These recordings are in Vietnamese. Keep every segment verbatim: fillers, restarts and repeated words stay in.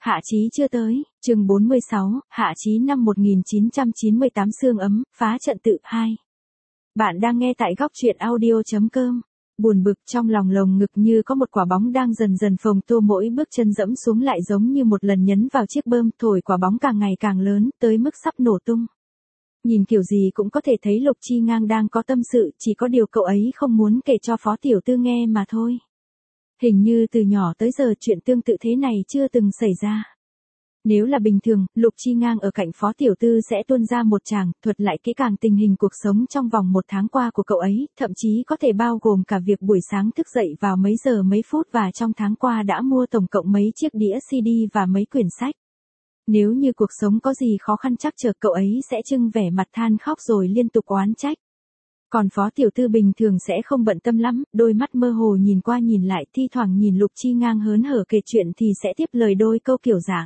Hạ Chí chưa tới, chương bốn mươi sáu, Hạ Chí năm một nghìn chín trăm chín mươi tám sương ấm, phá trận tự hai. Bạn đang nghe tại góc truyện audio.com. Buồn bực trong lòng lồng ngực như có một quả bóng đang dần dần phồng tô, mỗi bước chân dẫm xuống lại giống như một lần nhấn vào chiếc bơm, thổi quả bóng càng ngày càng lớn, tới mức sắp nổ tung. Nhìn kiểu gì cũng có thể thấy Lục Chi Ngang đang có tâm sự, chỉ có điều cậu ấy không muốn kể cho Phó Tiểu Tư nghe mà thôi. Hình như từ nhỏ tới giờ chuyện tương tự thế này chưa từng xảy ra. Nếu là bình thường, Lục Chi Ngang ở cạnh Phó Tiểu Tư sẽ tuôn ra một tràng, thuật lại kỹ càng tình hình cuộc sống trong vòng một tháng qua của cậu ấy, thậm chí có thể bao gồm cả việc buổi sáng thức dậy vào mấy giờ mấy phút và trong tháng qua đã mua tổng cộng mấy chiếc đĩa xê đê và mấy quyển sách. Nếu như cuộc sống có gì khó khăn chắc chở cậu ấy sẽ trưng vẻ mặt than khóc rồi liên tục oán trách. Còn Phó Tiểu Tư bình thường sẽ không bận tâm lắm, đôi mắt mơ hồ nhìn qua nhìn lại, thi thoảng nhìn Lục Chi Ngang hớn hở kể chuyện thì sẽ tiếp lời đôi câu kiểu dạng: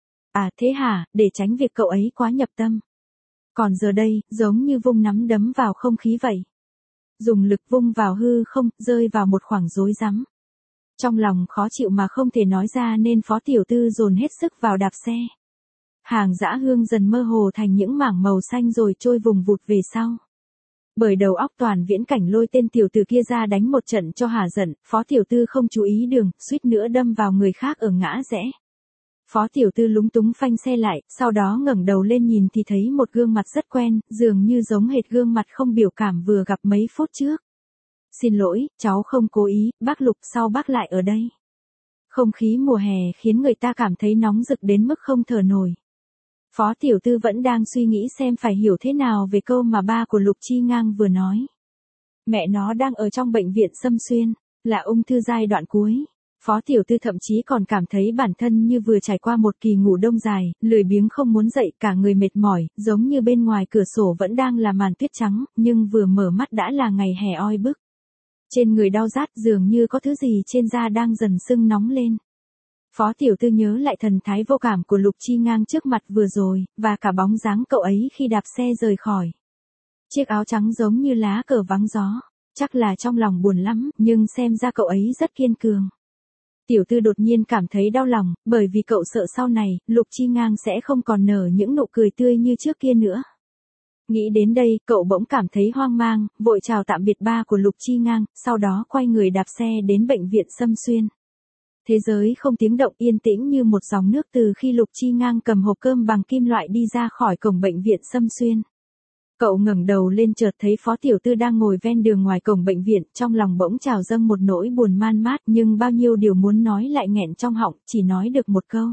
à thế hả, để tránh việc cậu ấy quá nhập tâm. Còn giờ đây, giống như vung nắm đấm vào không khí vậy. Dùng lực vung vào hư không, rơi vào một khoảng rối rắm. Trong lòng khó chịu mà không thể nói ra nên Phó Tiểu Tư dồn hết sức vào đạp xe. Hàng dã hương dần mơ hồ thành những mảng màu xanh rồi trôi vùng vụt về sau. Bởi đầu óc toàn viễn cảnh lôi tên tiểu tử kia ra đánh một trận cho hả giận, Phó Tiểu Tư không chú ý đường, suýt nữa đâm vào người khác ở ngã rẽ. Phó Tiểu Tư lúng túng phanh xe lại, sau đó ngẩng đầu lên nhìn thì thấy một gương mặt rất quen, dường như giống hệt gương mặt không biểu cảm vừa gặp mấy phút trước. Xin lỗi, cháu không cố ý, bác Lục, sao bác lại ở đây? Không khí mùa hè khiến người ta cảm thấy nóng rực đến mức không thở nổi. Phó Tiểu Tư vẫn đang suy nghĩ xem phải hiểu thế nào về câu mà ba của Lục Chi Ngang vừa nói. Mẹ nó đang ở trong bệnh viện Sâm Xuyên, là ung thư giai đoạn cuối. Phó Tiểu Tư thậm chí còn cảm thấy bản thân như vừa trải qua một kỳ ngủ đông dài, lười biếng không muốn dậy, cả người mệt mỏi, giống như bên ngoài cửa sổ vẫn đang là màn tuyết trắng, nhưng vừa mở mắt đã là ngày hè oi bức. Trên người đau rát, dường như có thứ gì trên da đang dần sưng nóng lên. Phó Tiểu Tư nhớ lại thần thái vô cảm của Lục Chi Ngang trước mặt vừa rồi, và cả bóng dáng cậu ấy khi đạp xe rời khỏi. Chiếc áo trắng giống như lá cờ vắng gió, chắc là trong lòng buồn lắm, nhưng xem ra cậu ấy rất kiên cường. Tiểu Tư đột nhiên cảm thấy đau lòng, bởi vì cậu sợ sau này, Lục Chi Ngang sẽ không còn nở những nụ cười tươi như trước kia nữa. Nghĩ đến đây, cậu bỗng cảm thấy hoang mang, vội chào tạm biệt ba của Lục Chi Ngang, sau đó quay người đạp xe đến bệnh viện Sâm Xuyên. Thế giới không tiếng động, yên tĩnh như một dòng nước từ khi Lục Chi Ngang cầm hộp cơm bằng kim loại đi ra khỏi cổng bệnh viện Sâm Xuyên. Cậu ngẩng đầu lên chợt thấy Phó Tiểu Tư đang ngồi ven đường ngoài cổng bệnh viện, trong lòng bỗng trào dâng một nỗi buồn man mát, nhưng bao nhiêu điều muốn nói lại nghẹn trong họng, chỉ nói được một câu.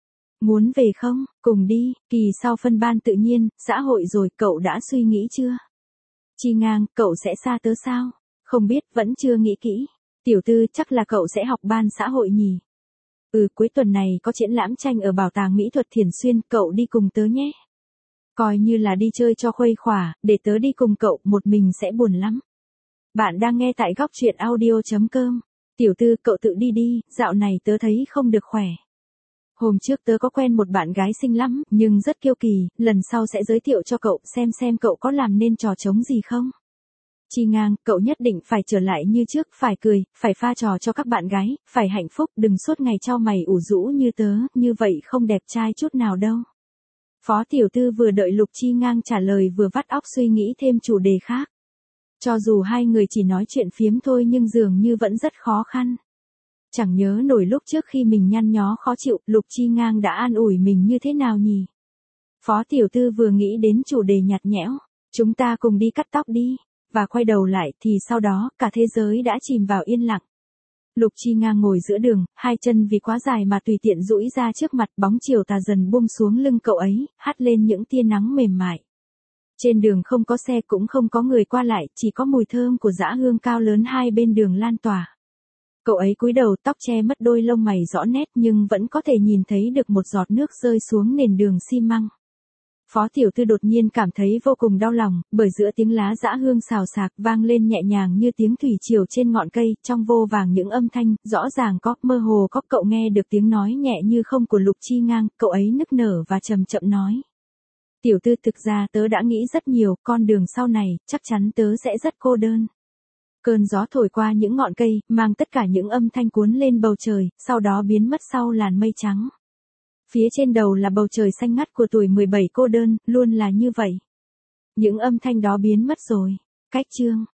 Muốn về không, cùng đi, kỳ sau phân ban tự nhiên, xã hội rồi, cậu đã suy nghĩ chưa? Chi Ngang, cậu sẽ xa tớ sao? Không biết, vẫn chưa nghĩ kỹ. Tiểu Tư, chắc là cậu sẽ học ban xã hội nhỉ? Ừ, cuối tuần này có triển lãm tranh ở Bảo tàng Mỹ thuật Thiền Xuyên, cậu đi cùng tớ nhé. Coi như là đi chơi cho khuây khỏa, để tớ đi cùng cậu, một mình sẽ buồn lắm. Bạn đang nghe tại góc truyện audio.com. Tiểu Tư, cậu tự đi đi, dạo này tớ thấy không được khỏe. Hôm trước tớ có quen một bạn gái xinh lắm, nhưng rất kiêu kỳ, lần sau sẽ giới thiệu cho cậu, xem xem cậu có làm nên trò trống gì không. Chi Ngang, cậu nhất định phải trở lại như trước, phải cười, phải pha trò cho các bạn gái, phải hạnh phúc, đừng suốt ngày trao mày ủ rũ như tớ, như vậy không đẹp trai chút nào đâu. Phó Tiểu Tư vừa đợi Lục Chi Ngang trả lời vừa vắt óc suy nghĩ thêm chủ đề khác. Cho dù hai người chỉ nói chuyện phiếm thôi nhưng dường như vẫn rất khó khăn. Chẳng nhớ nổi lúc trước khi mình nhăn nhó khó chịu, Lục Chi Ngang đã an ủi mình như thế nào nhỉ? Phó Tiểu Tư vừa nghĩ đến chủ đề nhạt nhẽo, chúng ta cùng đi cắt tóc đi, và quay đầu lại thì sau đó cả thế giới đã chìm vào yên lặng. Lục Chi Ngang ngồi giữa đường, hai chân vì quá dài mà tùy tiện duỗi ra trước mặt, bóng chiều tà dần buông xuống lưng cậu ấy, hắt lên những tia nắng mềm mại. Trên đường không có xe cũng không có người qua lại, chỉ có mùi thơm của dã hương cao lớn hai bên đường lan tỏa. Cậu ấy cúi đầu, tóc che mất đôi lông mày rõ nét nhưng vẫn có thể nhìn thấy được một giọt nước rơi xuống nền đường xi măng. Phó Tiểu Tư đột nhiên cảm thấy vô cùng đau lòng, bởi giữa tiếng lá dã hương xào xạc vang lên nhẹ nhàng như tiếng thủy triều trên ngọn cây, trong vô vàng những âm thanh, rõ ràng có, mơ hồ có, cậu nghe được tiếng nói nhẹ như không của Lục Chi Ngang, cậu ấy nức nở và chậm chậm nói. Tiểu Tư, thực ra tớ đã nghĩ rất nhiều, con đường sau này, chắc chắn tớ sẽ rất cô đơn. Cơn gió thổi qua những ngọn cây, mang tất cả những âm thanh cuốn lên bầu trời, sau đó biến mất sau làn mây trắng. Phía trên đầu là bầu trời xanh ngắt của tuổi mười bảy cô đơn, luôn là như vậy. Những âm thanh đó biến mất rồi. Cách chương.